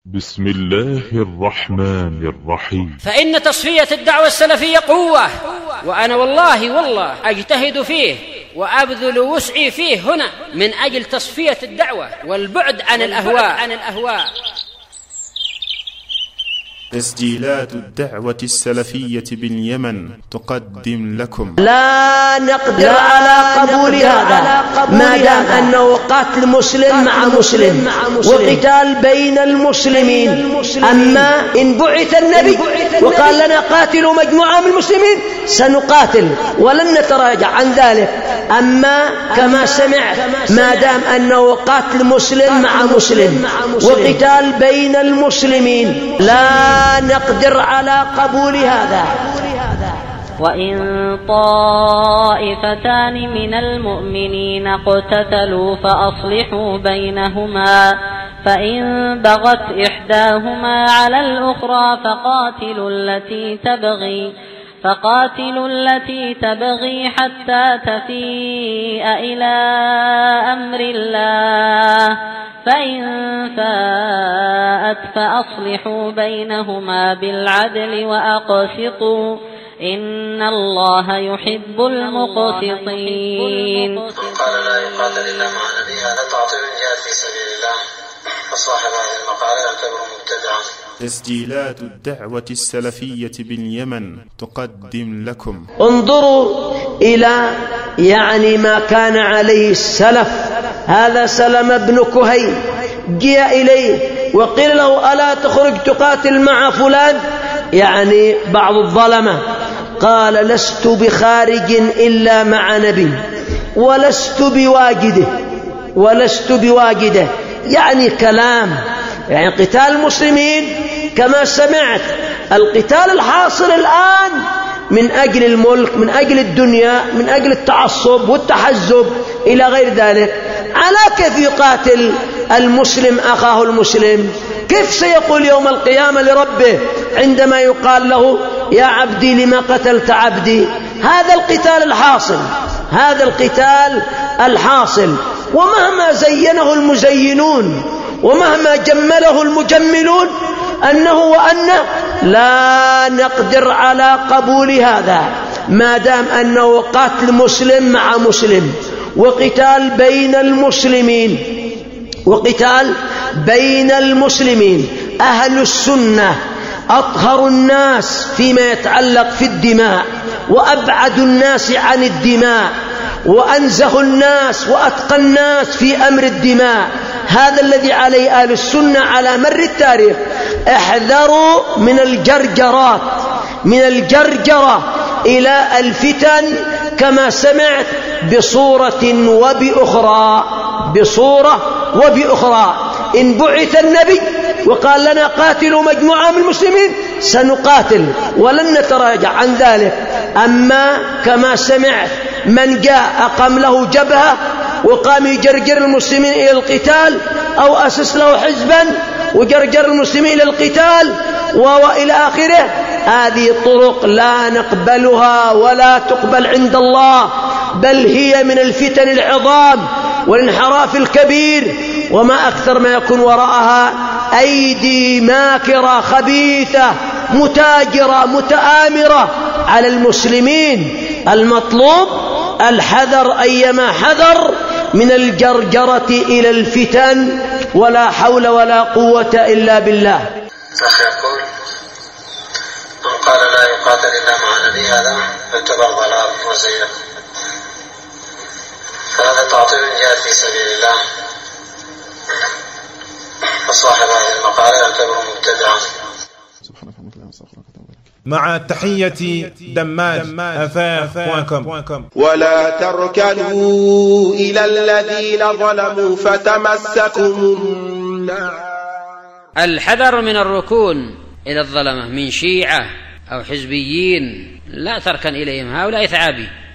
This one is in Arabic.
بسم الله الرحمن الرحيم. فإن تصفية الدعوة السلفية قوة، وأنا والله أجتهد فيه وأبذل وسعي فيه هنا من أجل تصفية الدعوة والبعد عن الأهواء. تسجيلات الدعوة السلفية باليمن تقدم لكم: لا نقدر على قبول هذا ما دام أنه قتل مسلم مع مسلم وقتال بين المسلمين. أما إن بعث النبي وقال لنا قاتلوا مجموعة من المسلمين سنقاتل ولن نتراجع عن ذلك. أما كما سمعت ما دام أنه قتل مسلم مع مسلم وقتال بين المسلمين لا نقدر على قبول هذا. وإن طائفتان من المؤمنين اقتتلوا فأصلحوا بينهما، فإن بغت إحداهما على الأخرى فقاتلوا التي تبغي حتى تفيء إلى أمر الله، فإن فاءت فأصلحوا بينهما بالعدل وأقسطوا إن الله يحب المقسطين. قال لا يقاتل إلا مع نبي، هذا تعطيل جهاد في سبيل الله، فصاحب هذه المقالة يعتبر مبتدعا. تسجيلات الدعوة السلفية باليمن تقدم لكم: انظروا إلى ما كان عليه السلف. هذا سلم بن كهيل جاء إليه وقيل له: ألا تخرج تقاتل مع فلان، بعض الظلمة. قال: لست بخارج إلا مع نبي ولست بواجده. كلام قتال المسلمين كما سمعت، القتال الحاصل الآن من أجل الملك، من أجل الدنيا، من أجل التعصب والتحزب إلى غير ذلك. على كيف يقاتل المسلم أخاه المسلم؟ كيف سيقول يوم القيامة لربه عندما يقال له: يا عبدي لما قتلت عبدي؟ هذا القتال الحاصل. ومهما زينه المزينون ومهما جمله المجملون أنه وأنه لا نقدر على قبول هذا ما دام أنه قتل مسلم مع مسلم وقتال بين المسلمين. أهل السنة أطهر الناس فيما يتعلق في الدماء، وأبعد الناس عن الدماء، وأنزه الناس وأتقى الناس في أمر الدماء. هذا الذي عليه أهل السنة على مر التاريخ. احذروا من الجرجرة إلى الفتن كما سمعت بصورة وبأخرى. إن بعث النبي وقال لنا قاتلوا مجموعة من المسلمين سنقاتل ولن نتراجع عن ذلك. أما كما سمعت من جاء أقام له جبهة وقام يجرجر المسلمين إلى القتال، أو أسس له حزبا وجرجر المسلمين إلى القتال وإلى آخره، هذه طرق لا نقبلها ولا تقبل عند الله، بل هي من الفتن العظام والانحراف الكبير. وما أكثر ما يكون وراءها أيدي ماكرة خبيثة متاجرة متآمرة على المسلمين. المطلوب الحذر أيما حذر من الجرجرة إلى الفتن، ولا حول ولا قوة إلا بالله. أخي يقول: من قال لا يقاتل إلا مع نبي، هذا يعتبر ضلال وزيغ، فهذا تعطيل جهاد في سبيل الله، فصاحب هذه المقالة يعتبر مبتدعا. مع تحية دماج.com. ولا تركنوا إلى الذين ظلموا فتمسكم النار. الحذر من الركون إلى الظلمة من شيعة أو حزبيين، لا تركن إليهم، هؤلاء ثعابي.